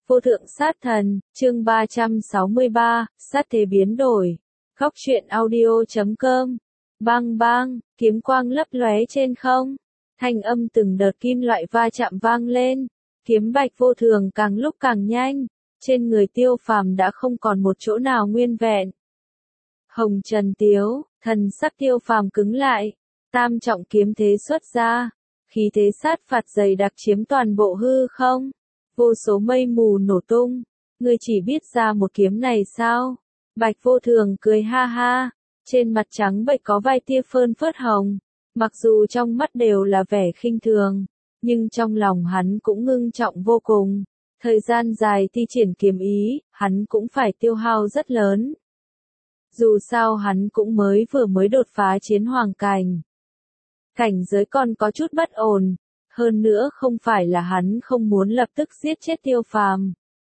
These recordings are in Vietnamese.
Vô thượng sát thần, chương 363, sát thế biến đổi. Góc truyện audio.com. Bang bang, kiếm quang lấp lóe trên không. Thanh âm từng đợt kim loại va chạm vang lên. Kiếm bạch vô thường càng lúc càng nhanh. Trên người Tiêu Phàm đã không còn một chỗ nào nguyên vẹn. Hồng trần tiếu, thần sắc Tiêu Phàm cứng lại. Tam trọng kiếm thế xuất ra. Khí thế sát phạt dày đặc chiếm toàn bộ hư không. Vô số mây mù nổ tung. Ngươi chỉ biết ra một kiếm này sao? Bạch vô thường cười ha ha. Trên mặt trắng bệch có vài tia phơn phớt hồng. Mặc dù trong mắt đều là vẻ khinh thường, nhưng trong lòng hắn cũng ngưng trọng vô cùng. Thời gian dài thi triển kiếm ý, hắn cũng phải tiêu hao rất lớn. Dù sao hắn cũng vừa mới đột phá chiến hoàng cảnh. Cảnh giới còn có chút bất ổn. Hơn nữa không phải là hắn không muốn lập tức giết chết Tiêu Phàm,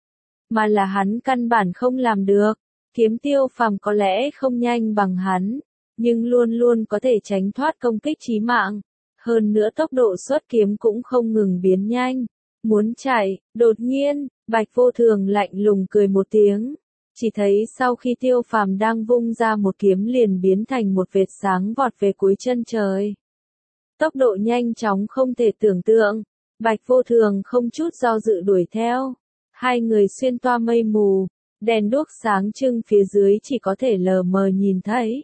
mà là hắn căn bản không làm được. Kiếm Tiêu Phàm có lẽ không nhanh bằng hắn, nhưng luôn luôn có thể tránh thoát công kích chí mạng. Hơn nữa tốc độ xuất kiếm cũng không ngừng biến nhanh. Muốn chạy, đột nhiên, Bạch vô thường lạnh lùng cười một tiếng. Chỉ thấy sau khi Tiêu Phàm đang vung ra một kiếm liền biến thành một vệt sáng vọt về cuối chân trời. Tốc độ nhanh chóng không thể tưởng tượng. Bạch vô thường không chút do dự đuổi theo. Hai người xuyên toa mây mù. Đèn đuốc sáng trưng phía dưới chỉ có thể lờ mờ nhìn thấy.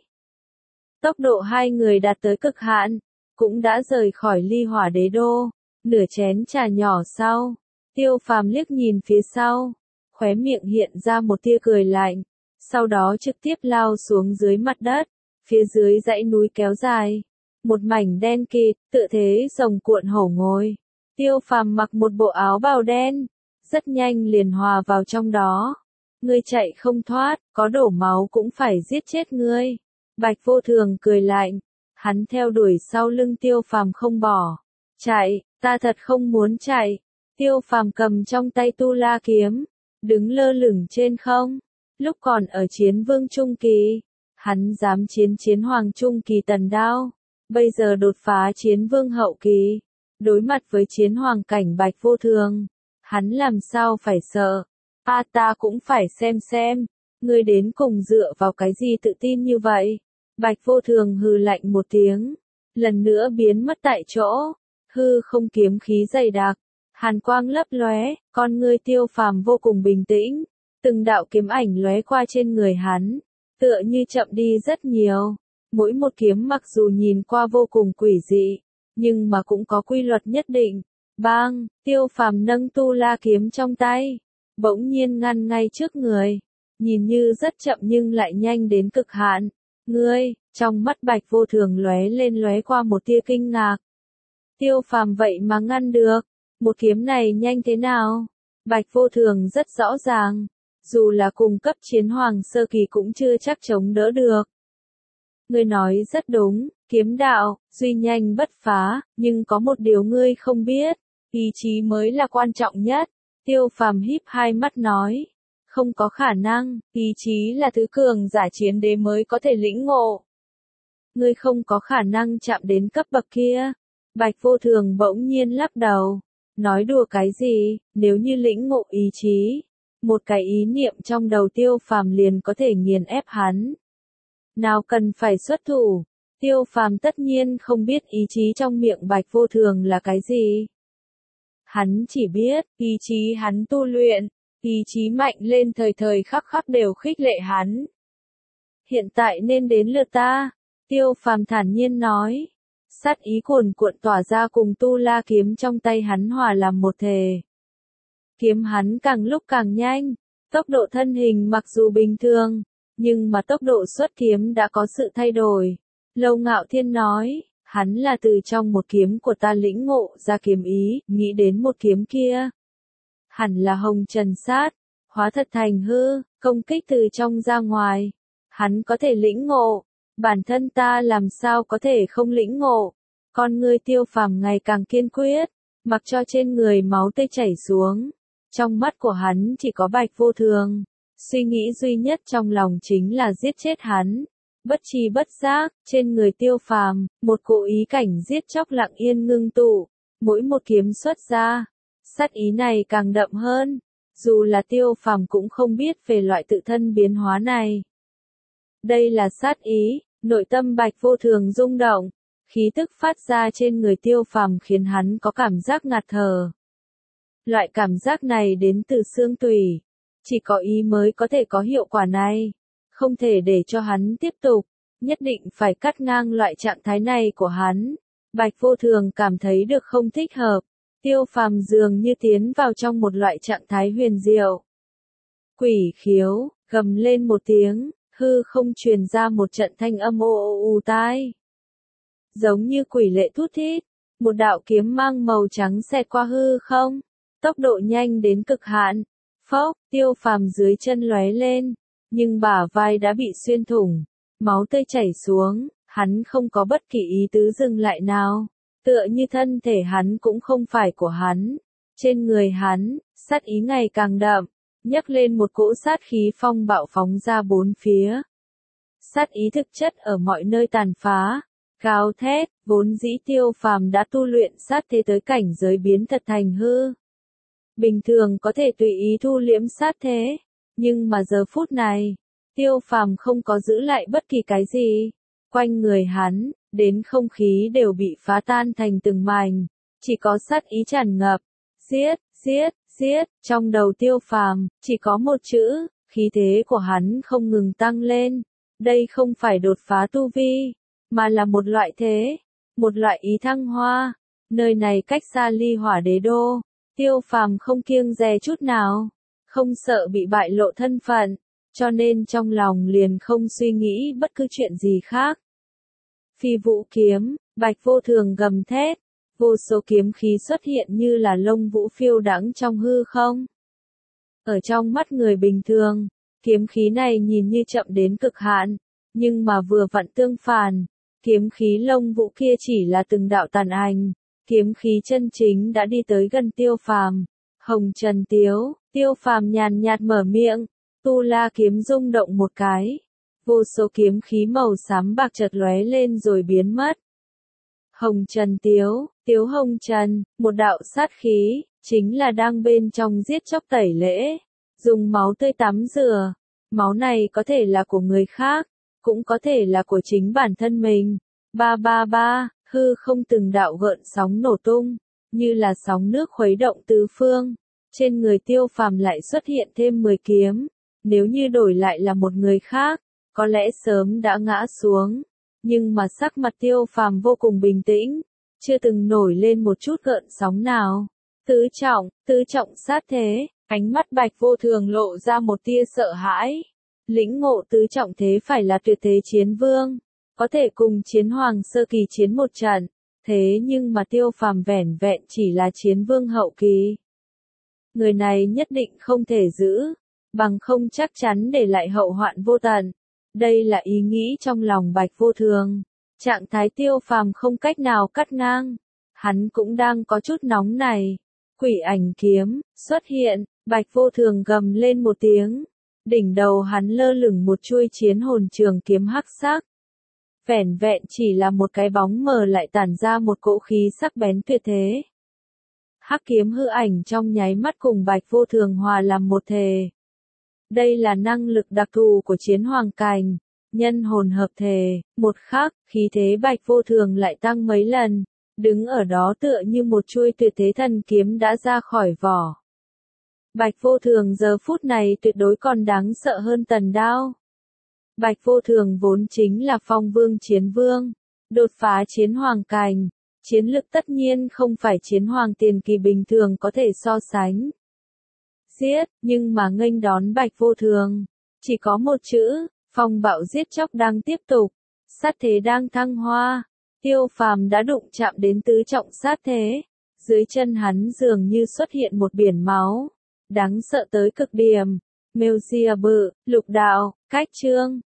Tốc độ hai người đạt tới cực hạn. Cũng đã rời khỏi Ly Hỏa Đế Đô. Nửa chén trà nhỏ sau. Tiêu Phàm liếc nhìn phía sau. Khóe miệng hiện ra một tia cười lạnh. Sau đó trực tiếp lao xuống dưới mặt đất. Phía dưới dãy núi kéo dài. Một mảnh đen kịt, tựa thế rồng cuộn hổ ngồi. Tiêu Phàm mặc một bộ áo bào đen, rất nhanh liền hòa vào trong đó. Ngươi chạy không thoát, có đổ máu cũng phải giết chết ngươi. Bạch vô thường cười lạnh, hắn theo đuổi sau lưng Tiêu Phàm không bỏ. Chạy, ta thật không muốn chạy. Tiêu Phàm cầm trong tay Tu La kiếm, đứng lơ lửng trên không. Lúc còn ở chiến vương trung kỳ, hắn dám chiến hoàng trung kỳ tần đao. Bây giờ đột phá chiến vương hậu kỳ, đối mặt với chiến hoàng cảnh Bạch vô thường, hắn làm sao phải sợ. Ta cũng phải xem, ngươi đến cùng dựa vào cái gì tự tin như vậy. Bạch vô thường hừ lạnh một tiếng, lần nữa biến mất tại chỗ. Hư không kiếm khí dày đặc, hàn quang lấp lóe, con ngươi Tiêu Phàm vô cùng bình tĩnh. Từng đạo kiếm ảnh lóe qua trên người hắn, tựa như chậm đi rất nhiều. Mỗi một kiếm mặc dù nhìn qua vô cùng quỷ dị, nhưng mà cũng có quy luật nhất định. Bang, Tiêu Phàm nâng Tu La kiếm trong tay, bỗng nhiên ngăn ngay trước người. Nhìn như rất chậm nhưng lại nhanh đến cực hạn. Ngươi, trong mắt Bạch vô thường lóe qua một tia kinh ngạc. Tiêu Phàm vậy mà ngăn được, một kiếm này nhanh thế nào? Bạch vô thường rất rõ ràng, dù là cùng cấp chiến hoàng sơ kỳ cũng chưa chắc chống đỡ được. Ngươi nói rất đúng, kiếm đạo, duy nhanh bất phá, nhưng có một điều ngươi không biết, ý chí mới là quan trọng nhất. Tiêu Phàm híp hai mắt nói, không có khả năng, ý chí là thứ cường giả chiến đế mới có thể lĩnh ngộ. Ngươi không có khả năng chạm đến cấp bậc kia. Bạch vô thường bỗng nhiên lắc đầu, nói đùa cái gì, nếu như lĩnh ngộ ý chí, một cái ý niệm trong đầu Tiêu Phàm liền có thể nghiền ép hắn. Nào cần phải xuất thủ. Tiêu Phàm tất nhiên không biết ý chí trong miệng Bạch vô thường là cái gì. Hắn chỉ biết, ý chí hắn tu luyện, ý chí mạnh lên thời thời khắc khắc đều khích lệ hắn. Hiện tại nên đến lượt ta. Tiêu Phàm thản nhiên nói. Sát ý cuồn cuộn tỏa ra cùng Tu La kiếm trong tay hắn hòa làm một thể. Kiếm hắn càng lúc càng nhanh. Tốc độ thân hình mặc dù bình thường, nhưng mà tốc độ xuất kiếm đã có sự thay đổi. Lâu Ngạo Thiên nói, hắn là từ trong một kiếm của ta lĩnh ngộ ra kiếm ý, nghĩ đến một kiếm kia. Hẳn là hồng trần sát, hóa thật thành hư, công kích từ trong ra ngoài. Hắn có thể lĩnh ngộ, bản thân ta làm sao có thể không lĩnh ngộ. Con ngươi Tiêu Phàm ngày càng kiên quyết, mặc cho trên người máu tươi chảy xuống. Trong mắt của hắn chỉ có Bạch vô thường. Suy nghĩ duy nhất trong lòng chính là giết chết hắn. Bất tri bất giác, trên người Tiêu Phàm, một cỗ ý cảnh giết chóc lặng yên ngưng tụ. Mỗi một kiếm xuất ra, sát ý này càng đậm hơn. Dù là Tiêu Phàm cũng không biết về loại tự thân biến hóa này. Đây là sát ý, nội tâm Bạch Vô Thường rung động, khí tức phát ra trên người Tiêu Phàm khiến hắn có cảm giác ngạt thở. Loại cảm giác này đến từ xương tủy, chỉ có ý mới có thể có hiệu quả này, không thể để cho hắn tiếp tục, nhất định phải cắt ngang loại trạng thái này của hắn. Bạch Vô Thường cảm thấy được không thích hợp, Tiêu Phàm dường như tiến vào trong một loại trạng thái huyền diệu. Quỷ khiếu, gầm lên một tiếng, hư không truyền ra một trận thanh âm ô ô u tai. Giống như quỷ lệ thút thít, một đạo kiếm mang màu trắng xẹt qua hư không, tốc độ nhanh đến cực hạn. Phốc, Tiêu Phàm dưới chân lóe lên, nhưng bả vai đã bị xuyên thủng, máu tươi chảy xuống, hắn không có bất kỳ ý tứ dừng lại nào, tựa như thân thể hắn cũng không phải của hắn. Trên người hắn, sát ý ngày càng đậm, nhấc lên một cỗ sát khí phong bạo phóng ra bốn phía. Sát ý thực chất ở mọi nơi tàn phá, gào thét, vốn dĩ Tiêu Phàm đã tu luyện sát thế tới cảnh giới biến thật thành hư. Bình thường có thể tùy ý thu liễm sát thế, nhưng mà giờ phút này, Tiêu Phàm không có giữ lại bất kỳ cái gì. Quanh người hắn, đến không khí đều bị phá tan thành từng mảnh, chỉ có sát ý tràn ngập. Giết, giết, giết, trong đầu Tiêu Phàm chỉ có một chữ, khí thế của hắn không ngừng tăng lên. Đây không phải đột phá tu vi, mà là một loại thế, một loại ý thăng hoa. Nơi này cách xa Ly Hỏa Đế Đô, Tiêu Phàm không kiêng dè chút nào, không sợ bị bại lộ thân phận, cho nên trong lòng liền không suy nghĩ bất cứ chuyện gì khác. Phi vũ kiếm, Bạch Vô Thường gầm thét, vô số kiếm khí xuất hiện như là lông vũ phiêu đãng trong hư không. Ở trong mắt người bình thường, kiếm khí này nhìn như chậm đến cực hạn, nhưng mà vừa vặn tương phản, kiếm khí lông vũ kia chỉ là từng đạo tàn ảnh, kiếm khí chân chính đã đi tới gần Tiêu Phàm. Hồng Trần Tiếu, Tiêu Phàm nhàn nhạt mở miệng, tu la kiếm rung động một cái, vô số kiếm khí màu xám bạc chợt lóe lên rồi biến mất. Hồng Trần Tiếu, Tiếu Hồng Trần, một đạo sát khí, chính là đang bên trong giết chóc tẩy lễ, dùng máu tươi tắm rửa. Máu này có thể là của người khác, cũng có thể là của chính bản thân mình. Ba ba ba, hư không từng đạo gợn sóng nổ tung, như là sóng nước khuấy động tứ phương. Trên người Tiêu Phàm lại xuất hiện thêm 10 kiếm, nếu như đổi lại là một người khác, có lẽ sớm đã ngã xuống. Nhưng mà sắc mặt Tiêu Phàm vô cùng bình tĩnh, chưa từng nổi lên một chút gợn sóng nào. Tứ trọng sát thế, ánh mắt Bạch Vô Thường lộ ra một tia sợ hãi. Lĩnh ngộ tứ trọng thế phải là tuyệt thế chiến vương, có thể cùng chiến hoàng sơ kỳ chiến một trận, thế nhưng mà Tiêu Phàm vẻn vẹn chỉ là chiến vương hậu kỳ. Người này nhất định không thể giữ, bằng không chắc chắn để lại hậu hoạn vô tận. Đây là ý nghĩ trong lòng Bạch Vô Thường. Trạng thái Tiêu Phàm không cách nào cắt ngang, hắn cũng đang có chút nóng này. Quỷ ảnh kiếm xuất hiện, Bạch Vô Thường gầm lên một tiếng, đỉnh đầu hắn lơ lửng một chuôi chiến hồn trường kiếm hắc sắc. Vẻn vẹn chỉ là một cái bóng mờ lại tản ra một cỗ khí sắc bén tuyệt thế. Hắc kiếm hư ảnh trong nháy mắt cùng Bạch Vô Thường hòa làm một thể. Đây là năng lực đặc thù của chiến hoàng cảnh, nhân hồn hợp thể, một khắc, khí thế Bạch Vô Thường lại tăng mấy lần, đứng ở đó tựa như một chuôi tuyệt thế thần kiếm đã ra khỏi vỏ. Bạch Vô Thường giờ phút này tuyệt đối còn đáng sợ hơn Tần Đao. Bạch Vô Thường vốn chính là phong vương chiến vương, đột phá chiến hoàng cảnh, chiến lực tất nhiên không phải chiến hoàng tiền kỳ bình thường có thể so sánh. Giết, nhưng mà nghênh đón Bạch Vô Thường, chỉ có một chữ, phong bạo giết chóc đang tiếp tục, sát thế đang thăng hoa. Tiêu Phàm đã đụng chạm đến tứ trọng sát thế, dưới chân hắn dường như xuất hiện một biển máu, đáng sợ tới cực điểm. Mêu Sia Bự, Lục Đạo, Cách Chương,